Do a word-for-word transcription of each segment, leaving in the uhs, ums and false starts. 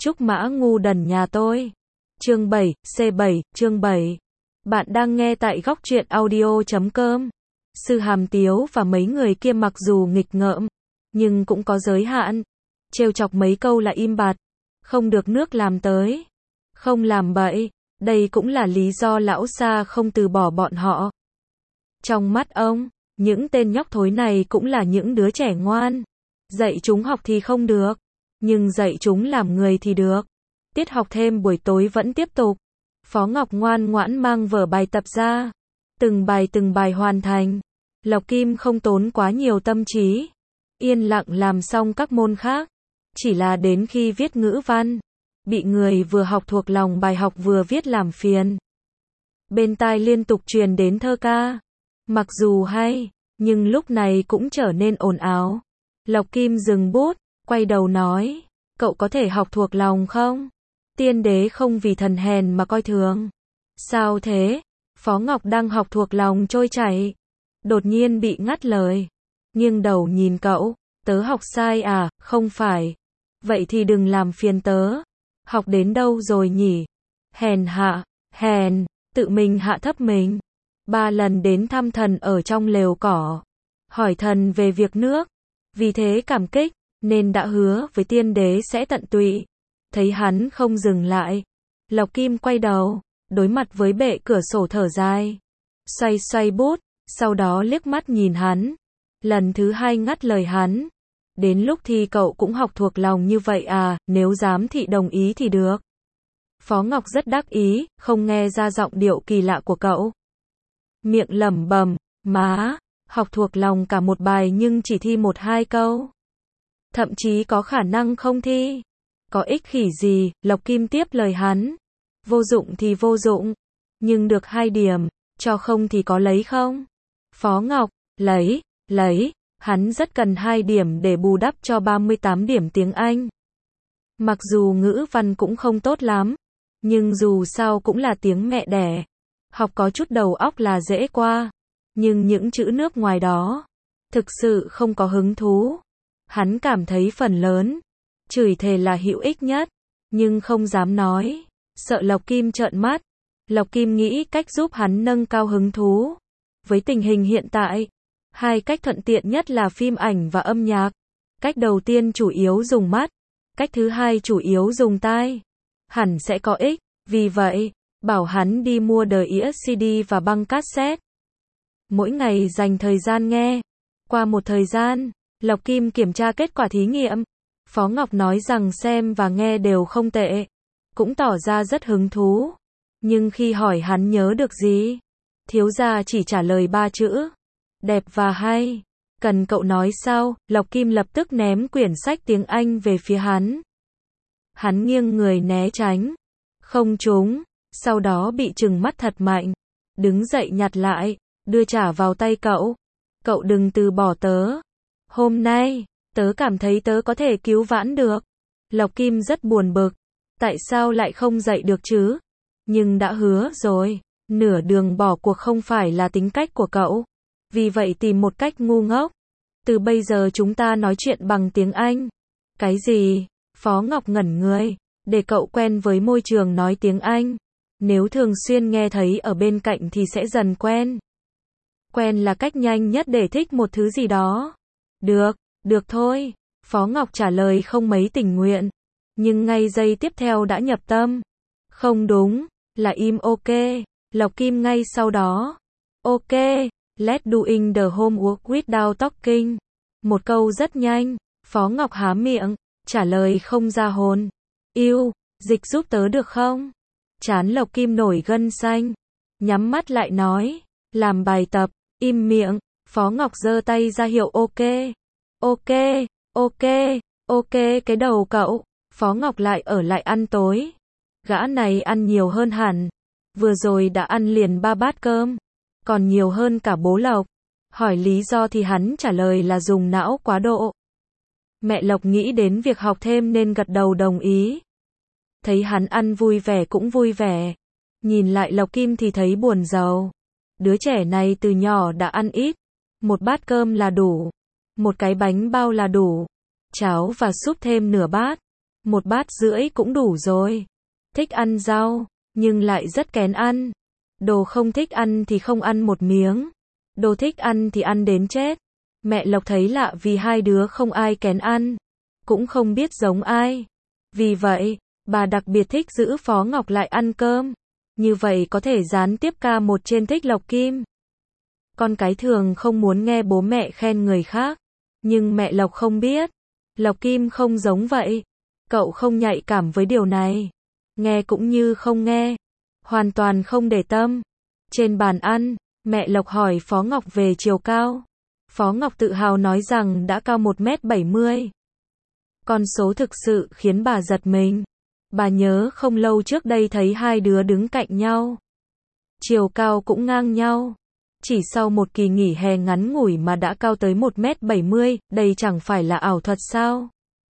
Trúc Mã ngu đần nhà tôi. Chương bảy, C bảy, chương bảy. Bạn đang nghe tại góc truyện audio chấm com. Sư Hàm Tiếu và mấy người kia mặc dù nghịch ngợm, nhưng cũng có giới hạn. Trêu chọc mấy câu là im bặt. Không được nước làm tới. Không làm bậy. Đây cũng là lý do lão Sa không từ bỏ bọn họ. Trong mắt ông, những tên nhóc thối này cũng là những đứa trẻ ngoan. Dạy chúng học thì không được, nhưng dạy chúng làm người thì được. Tiết học thêm buổi tối vẫn tiếp tục. Phó Ngọc ngoan ngoãn mang vở bài tập ra. Từng bài từng bài hoàn thành. Lộc Kim không tốn quá nhiều tâm trí. Yên lặng làm xong các môn khác. Chỉ là đến khi viết ngữ văn, bị người vừa học thuộc lòng bài học vừa viết làm phiền. Bên tai liên tục truyền đến thơ ca. Mặc dù hay, nhưng lúc này cũng trở nên ồn ào. Lộc Kim dừng bút, quay đầu nói, cậu có thể học thuộc lòng không? Tiên đế không vì thần hèn mà coi thường. Sao thế? Phó Ngọc đang học thuộc lòng trôi chảy. Đột nhiên bị ngắt lời. Nghiêng đầu nhìn cậu, tớ học sai à? Không phải. Vậy thì đừng làm phiền tớ. Học đến đâu rồi nhỉ? Hèn hạ, hèn, tự mình hạ thấp mình. Ba lần đến thăm thần ở trong lều cỏ. Hỏi thần về việc nước. Vì thế cảm kích, nên đã hứa với tiên đế sẽ tận tụy. Thấy hắn không dừng lại. Lộc Kim quay đầu, đối mặt với bệ cửa sổ thở dài. Xoay xoay bút, sau đó liếc mắt nhìn hắn. Lần thứ hai ngắt lời hắn. Đến lúc thì cậu cũng học thuộc lòng như vậy à, nếu giám thị đồng ý thì được. Phó Ngọc rất đắc ý, không nghe ra giọng điệu kỳ lạ của cậu. Miệng lẩm bẩm, má, học thuộc lòng cả một bài nhưng chỉ thi một hai câu. Thậm chí có khả năng không thi. Có ích khỉ gì, Lộc Kim tiếp lời hắn. Vô dụng thì vô dụng, nhưng được hai điểm, cho không thì có lấy không? Phó Ngọc, lấy, lấy, hắn rất cần hai điểm để bù đắp cho ba mươi tám điểm tiếng Anh. Mặc dù ngữ văn cũng không tốt lắm, nhưng dù sao cũng là tiếng mẹ đẻ. Học có chút đầu óc là dễ qua, nhưng những chữ nước ngoài đó, thực sự không có hứng thú. Hắn cảm thấy phần lớn, chửi thề là hữu ích nhất, nhưng không dám nói, sợ Lộc Kim trợn mắt. Lộc Kim nghĩ cách giúp hắn nâng cao hứng thú. Với tình hình hiện tại, hai cách thuận tiện nhất là phim ảnh và âm nhạc. Cách đầu tiên chủ yếu dùng mắt, cách thứ hai chủ yếu dùng tai. Hẳn sẽ có ích, vì vậy, bảo hắn đi mua đĩa xê đê và băng cassette. Mỗi ngày dành thời gian nghe. Qua một thời gian, Lộc Kim kiểm tra kết quả thí nghiệm. Phó Ngọc nói rằng xem và nghe đều không tệ. Cũng tỏ ra rất hứng thú. Nhưng khi hỏi hắn nhớ được gì, thiếu gia chỉ trả lời ba chữ. Đẹp và hay. Cần cậu nói sao? Lộc Kim lập tức ném quyển sách tiếng Anh về phía hắn. Hắn nghiêng người né tránh. Không trúng. Sau đó bị trừng mắt thật mạnh. Đứng dậy nhặt lại, đưa trả vào tay cậu. Cậu đừng từ bỏ tớ. Hôm nay, tớ cảm thấy tớ có thể cứu vãn được. Lộc Kim rất buồn bực. Tại sao lại không dạy được chứ? Nhưng đã hứa rồi. Nửa đường bỏ cuộc không phải là tính cách của cậu. Vì vậy tìm một cách ngu ngốc. Từ bây giờ chúng ta nói chuyện bằng tiếng Anh. Cái gì? Phó Ngọc ngẩn người. Để cậu quen với môi trường nói tiếng Anh. Nếu thường xuyên nghe thấy ở bên cạnh thì sẽ dần quen. Quen là cách nhanh nhất để thích một thứ gì đó. Được, được thôi. Phó Ngọc trả lời không mấy tình nguyện. Nhưng ngay giây tiếp theo đã nhập tâm. Không đúng, là im ok. Lộc Kim ngay sau đó. Ok, let's doing the homework without talking. Một câu rất nhanh. Phó Ngọc há miệng, trả lời không ra hồn. Yêu, dịch giúp tớ được không? Trán Lộc Kim nổi gân xanh. Nhắm mắt lại nói. Làm bài tập, im miệng. Phó Ngọc giơ tay ra hiệu ok. Ok, ok, ok cái đầu cậu. Phó Ngọc lại ở lại ăn tối. Gã này ăn nhiều hơn hẳn. Vừa rồi đã ăn liền ba bát cơm. Còn nhiều hơn cả bố Lộc. Hỏi lý do thì hắn trả lời là dùng não quá độ. Mẹ Lộc nghĩ đến việc học thêm nên gật đầu đồng ý. Thấy hắn ăn vui vẻ cũng vui vẻ. Nhìn lại Lộc Kim thì thấy buồn rầu. Đứa trẻ này từ nhỏ đã ăn ít. Một bát cơm là đủ. Một cái bánh bao là đủ. Cháo và súp thêm nửa bát. Một bát rưỡi cũng đủ rồi. Thích ăn rau, nhưng lại rất kén ăn. Đồ không thích ăn thì không ăn một miếng. Đồ thích ăn thì ăn đến chết. Mẹ Lộc thấy lạ vì hai đứa không ai kén ăn. Cũng không biết giống ai. Vì vậy, bà đặc biệt thích giữ Phó Ngọc lại ăn cơm. Như vậy có thể gián tiếp ca một trên thích Lộc Kim. Con cái thường không muốn nghe bố mẹ khen người khác. Nhưng mẹ Lộc không biết. Lộc Kim không giống vậy. Cậu không nhạy cảm với điều này. Nghe cũng như không nghe. Hoàn toàn không để tâm. Trên bàn ăn, mẹ Lộc hỏi Phó Ngọc về chiều cao. Phó Ngọc tự hào nói rằng đã cao một mét bảy mươi. Con số thực sự khiến bà giật mình. Bà nhớ không lâu trước đây thấy hai đứa đứng cạnh nhau. Chiều cao cũng ngang nhau. Chỉ sau một kỳ nghỉ hè ngắn ngủi mà đã cao tới một mét bảy mươi, đây chẳng phải là ảo thuật sao?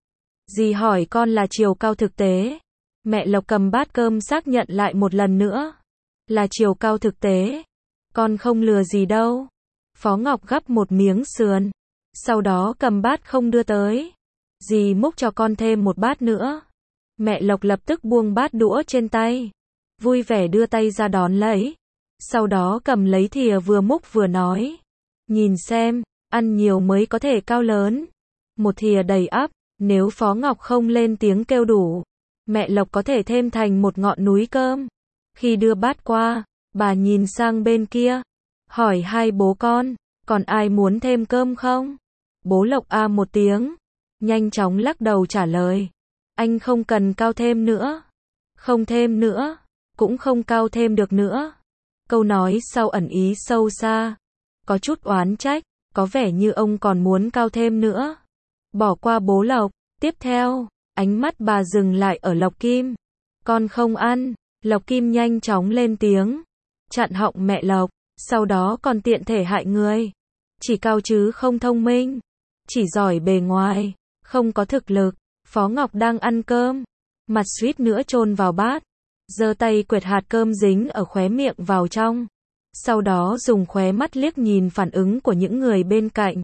Dì hỏi con là chiều cao thực tế. Mẹ Lộc cầm bát cơm xác nhận lại một lần nữa. Là chiều cao thực tế. Con không lừa gì đâu. Phó Ngọc gắp một miếng sườn. Sau đó cầm bát không đưa tới. Dì múc cho con thêm một bát nữa. Mẹ Lộc lập tức buông bát đũa trên tay. Vui vẻ đưa tay ra đón lấy. Sau đó cầm lấy thìa vừa múc vừa nói. Nhìn xem, ăn nhiều mới có thể cao lớn. Một thìa đầy ắp, nếu Phó Ngọc không lên tiếng kêu đủ, mẹ Lộc có thể thêm thành một ngọn núi cơm. Khi đưa bát qua, bà nhìn sang bên kia. Hỏi hai bố con, còn ai muốn thêm cơm không? Bố Lộc a một tiếng. Nhanh chóng lắc đầu trả lời. Anh không cần cao thêm nữa. Không thêm nữa. Cũng không cao thêm được nữa. Câu nói sau ẩn ý sâu xa. Có chút oán trách. Có vẻ như ông còn muốn cao thêm nữa. Bỏ qua bố Lộc. Tiếp theo, ánh mắt bà dừng lại ở Lộc Kim. Con không ăn. Lộc Kim nhanh chóng lên tiếng. Chặn họng mẹ Lộc. Sau đó còn tiện thể hại người. Chỉ cao chứ không thông minh. Chỉ giỏi bề ngoài. Không có thực lực. Phó Ngọc đang ăn cơm. Mặt suýt nữa chôn vào bát. Giơ tay quệt hạt cơm dính ở khóe miệng vào trong. Sau đó dùng khóe mắt liếc nhìn phản ứng của những người bên cạnh.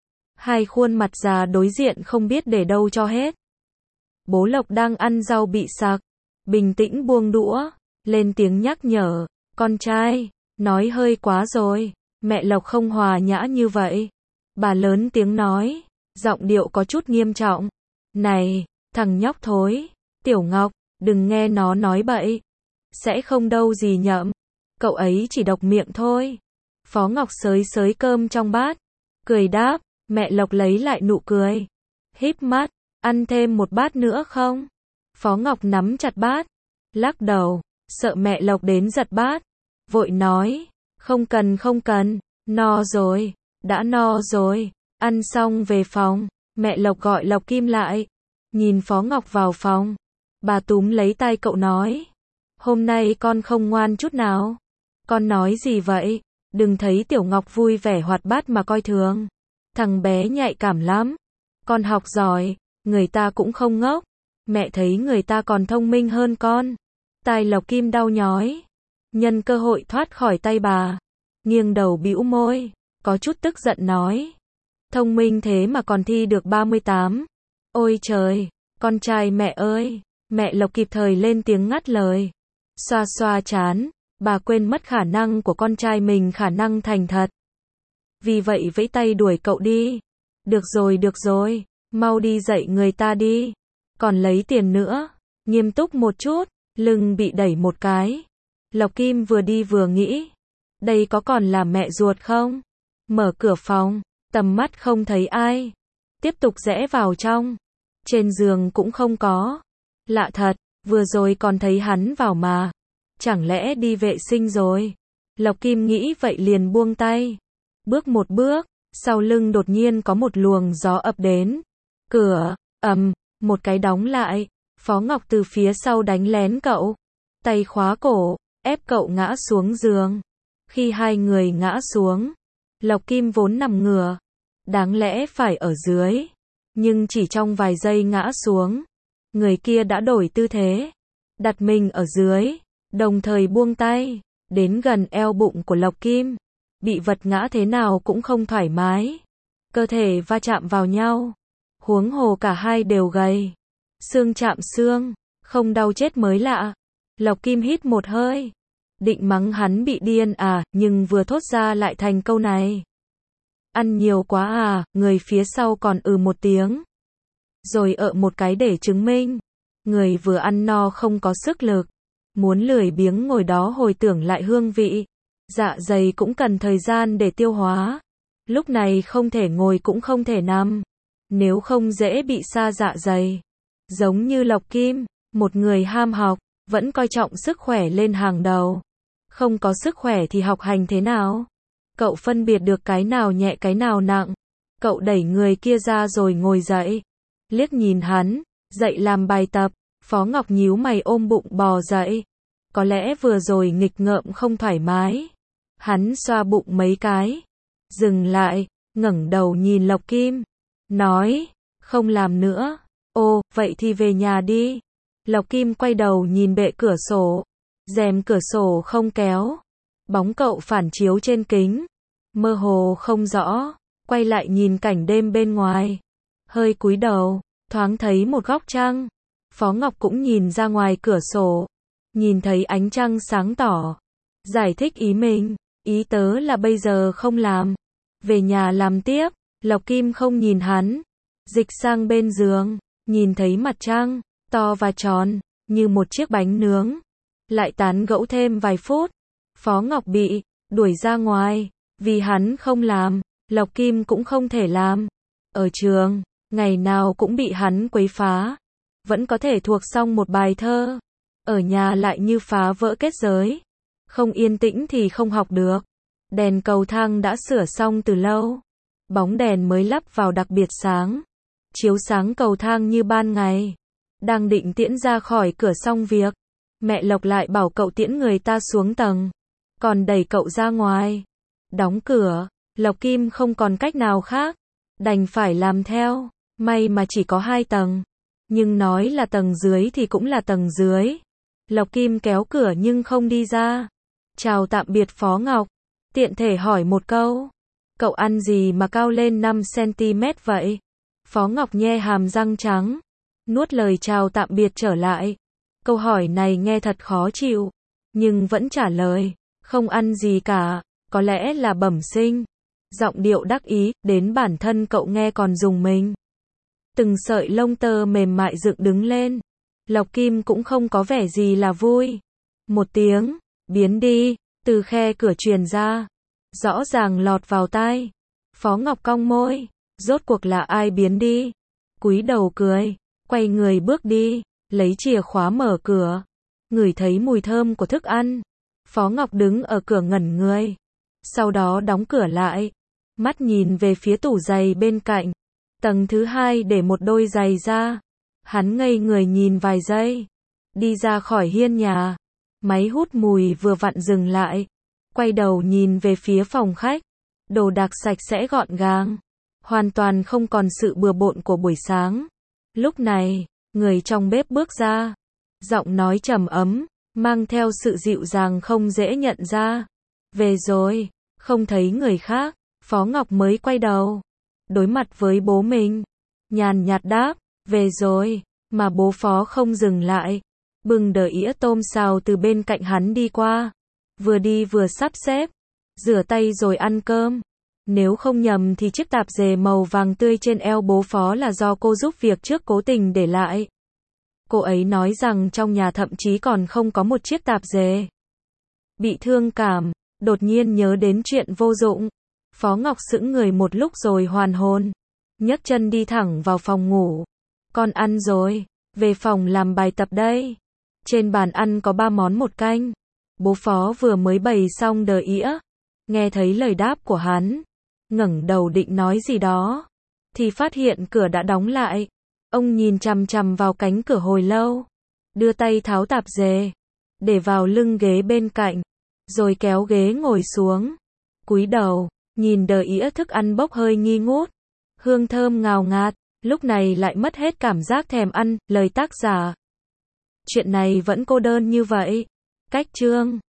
Hai khuôn mặt già đối diện không biết để đâu cho hết. Bố Lộc đang ăn rau bị sặc. Bình tĩnh buông đũa. Lên tiếng nhắc nhở. Con trai, nói hơi quá rồi. Mẹ Lộc không hòa nhã như vậy. Bà lớn tiếng nói. Giọng điệu có chút nghiêm trọng. Này, thằng nhóc thối. Tiểu Ngọc, đừng nghe nó nói bậy. Sẽ không đâu gì nhậm. Cậu ấy chỉ độc miệng thôi. Phó Ngọc xới xới cơm trong bát. Cười đáp. Mẹ Lộc lấy lại nụ cười. Híp mắt. Ăn thêm một bát nữa không? Phó Ngọc nắm chặt bát. Lắc đầu. Sợ mẹ Lộc đến giật bát. Vội nói. Không cần không cần. No rồi. Đã no rồi. Ăn xong về phòng. Mẹ Lộc gọi Lộc Kim lại. Nhìn Phó Ngọc vào phòng. Bà túm lấy tay cậu nói. Hôm nay con không ngoan chút nào. Con nói gì vậy? Đừng thấy Tiểu Ngọc vui vẻ hoạt bát mà coi thường. Thằng bé nhạy cảm lắm. Con học giỏi. Người ta cũng không ngốc. Mẹ thấy người ta còn thông minh hơn con. Tai Lộc Kim đau nhói. Nhân cơ hội thoát khỏi tay bà. Nghiêng đầu bĩu môi. Có chút tức giận nói. Thông minh thế mà còn thi được ba mươi tám. Ôi trời, con trai mẹ ơi. Mẹ Lộc kịp thời lên tiếng ngắt lời. Xoa xoa chán. Bà quên mất khả năng của con trai mình khả năng thành thật. Vì vậy vẫy tay đuổi cậu đi. Được rồi được rồi. Mau đi dạy người ta đi. Còn lấy tiền nữa. Nghiêm túc một chút. Lưng bị đẩy một cái. Lộc Kim vừa đi vừa nghĩ. Đây có còn là mẹ ruột không? Mở cửa phòng. Tầm mắt không thấy ai. Tiếp tục rẽ vào trong. Trên giường cũng không có. Lạ thật. Vừa rồi còn thấy hắn vào mà. Chẳng lẽ đi vệ sinh rồi? Lộc Kim nghĩ vậy liền buông tay. Bước một bước. Sau lưng đột nhiên có một luồng gió ập đến. Cửa. Ầm. Một cái đóng lại. Phó Ngọc từ phía sau đánh lén cậu. Tay khóa cổ. Ép cậu ngã xuống giường. Khi hai người ngã xuống. Lộc Kim vốn nằm ngửa. Đáng lẽ phải ở dưới. Nhưng chỉ trong vài giây ngã xuống. Người kia đã đổi tư thế. Đặt mình ở dưới. Đồng thời buông tay. Đến gần eo bụng của Lộc Kim. Bị vật ngã thế nào cũng không thoải mái. Cơ thể va chạm vào nhau. Huống hồ cả hai đều gầy. Xương chạm xương, không đau chết mới lạ. Lộc Kim hít một hơi, định mắng hắn bị điên à, nhưng vừa thốt ra lại thành câu này. Ăn nhiều quá à, người phía sau còn ừ một tiếng. Rồi ợ một cái để chứng minh. Người vừa ăn no không có sức lực. Muốn lười biếng ngồi đó hồi tưởng lại hương vị. Dạ dày cũng cần thời gian để tiêu hóa. Lúc này không thể ngồi cũng không thể nằm. Nếu không dễ bị sa dạ dày. Giống như Lộc Kim, một người ham học, vẫn coi trọng sức khỏe lên hàng đầu. Không có sức khỏe thì học hành thế nào? Cậu phân biệt được cái nào nhẹ cái nào nặng. Cậu đẩy người kia ra rồi ngồi dậy. Liếc nhìn hắn, dậy làm bài tập. Phó Ngọc nhíu mày ôm bụng bò dậy. Có lẽ vừa rồi nghịch ngợm không thoải mái. Hắn xoa bụng mấy cái. Dừng lại, ngẩng đầu nhìn Lộc Kim. Nói, không làm nữa. Ồ, vậy thì về nhà đi. Lộc Kim quay đầu nhìn bệ cửa sổ. Rèm cửa sổ không kéo. Bóng cậu phản chiếu trên kính. Mơ hồ không rõ. Quay lại nhìn cảnh đêm bên ngoài. Hơi cúi đầu, thoáng thấy một góc trăng. Phó Ngọc cũng nhìn ra ngoài cửa sổ. Nhìn thấy ánh trăng sáng tỏ. Giải thích ý mình. Ý tớ là bây giờ không làm. Về nhà làm tiếp. Lộc Kim không nhìn hắn. Dịch sang bên giường. Nhìn thấy mặt trăng. To và tròn. Như một chiếc bánh nướng. Lại tán gẫu thêm vài phút. Phó Ngọc bị đuổi ra ngoài. Vì hắn không làm. Lộc Kim cũng không thể làm. Ở trường, ngày nào cũng bị hắn quấy phá. Vẫn có thể thuộc xong một bài thơ. Ở nhà lại như phá vỡ kết giới. Không yên tĩnh thì không học được. Đèn cầu thang đã sửa xong từ lâu. Bóng đèn mới lắp vào đặc biệt sáng. Chiếu sáng cầu thang như ban ngày. Đang định tiễn ra khỏi cửa xong việc. Mẹ Lộc lại bảo cậu tiễn người ta xuống tầng. Còn đẩy cậu ra ngoài. Đóng cửa. Lộc Kim không còn cách nào khác. Đành phải làm theo. May mà chỉ có hai tầng. Nhưng nói là tầng dưới thì cũng là tầng dưới. Lộc Kim kéo cửa nhưng không đi ra. Chào tạm biệt Phó Ngọc. Tiện thể hỏi một câu. Cậu ăn gì mà cao lên năm xăng-ti-mét vậy? Phó Ngọc nhe hàm răng trắng. Nuốt lời chào tạm biệt trở lại. Câu hỏi này nghe thật khó chịu. Nhưng vẫn trả lời. Không ăn gì cả. Có lẽ là bẩm sinh. Giọng điệu đắc ý, đến bản thân cậu nghe còn rùng mình. Từng sợi lông tơ mềm mại dựng đứng lên. Lộc Kim cũng không có vẻ gì là vui. Một tiếng, biến đi, từ khe cửa truyền ra. Rõ ràng lọt vào tai. Phó Ngọc cong môi. Rốt cuộc là ai biến đi? Cúi đầu cười, quay người bước đi, lấy chìa khóa mở cửa. Ngửi thấy mùi thơm của thức ăn. Phó Ngọc đứng ở cửa ngẩn người. Sau đó đóng cửa lại. Mắt nhìn về phía tủ giày bên cạnh. Tầng thứ hai để một đôi giày ra. Hắn ngây người nhìn vài giây. Đi ra khỏi hiên nhà. Máy hút mùi vừa vặn dừng lại. Quay đầu nhìn về phía phòng khách. Đồ đạc sạch sẽ gọn gàng. Hoàn toàn không còn sự bừa bộn của buổi sáng. Lúc này, người trong bếp bước ra. Giọng nói trầm ấm, mang theo sự dịu dàng không dễ nhận ra. Về rồi, không thấy người khác. Phó Ngọc mới quay đầu. Đối mặt với bố mình. Nhàn nhạt đáp, về rồi. Mà bố Phó không dừng lại. Bưng đĩa ĩa tôm xào từ bên cạnh hắn đi qua. Vừa đi vừa sắp xếp. Rửa tay rồi ăn cơm. Nếu không nhầm thì chiếc tạp dề màu vàng tươi trên eo bố Phó là do cô giúp việc trước cố tình để lại. Cô ấy nói rằng trong nhà thậm chí còn không có một chiếc tạp dề. Bị thương cảm, đột nhiên nhớ đến chuyện vô dụng. Phó Ngọc sững người một lúc rồi hoàn hồn. Nhấc chân đi thẳng vào phòng ngủ. Con ăn rồi, về phòng làm bài tập đây. Trên bàn ăn có ba món một canh. Bố Phó vừa mới bày xong đờ ĩa. Nghe thấy lời đáp của hắn. Ngẩng đầu định nói gì đó. Thì phát hiện cửa đã đóng lại. Ông nhìn chằm chằm vào cánh cửa hồi lâu. Đưa tay tháo tạp dề. Để vào lưng ghế bên cạnh. Rồi kéo ghế ngồi xuống. Cúi đầu. Nhìn đờ ĩa thức ăn bốc hơi nghi ngút. Hương thơm ngào ngạt. Lúc này lại mất hết cảm giác thèm ăn. Lời tác giả. Chuyện này vẫn cô đơn như vậy. Cách chương.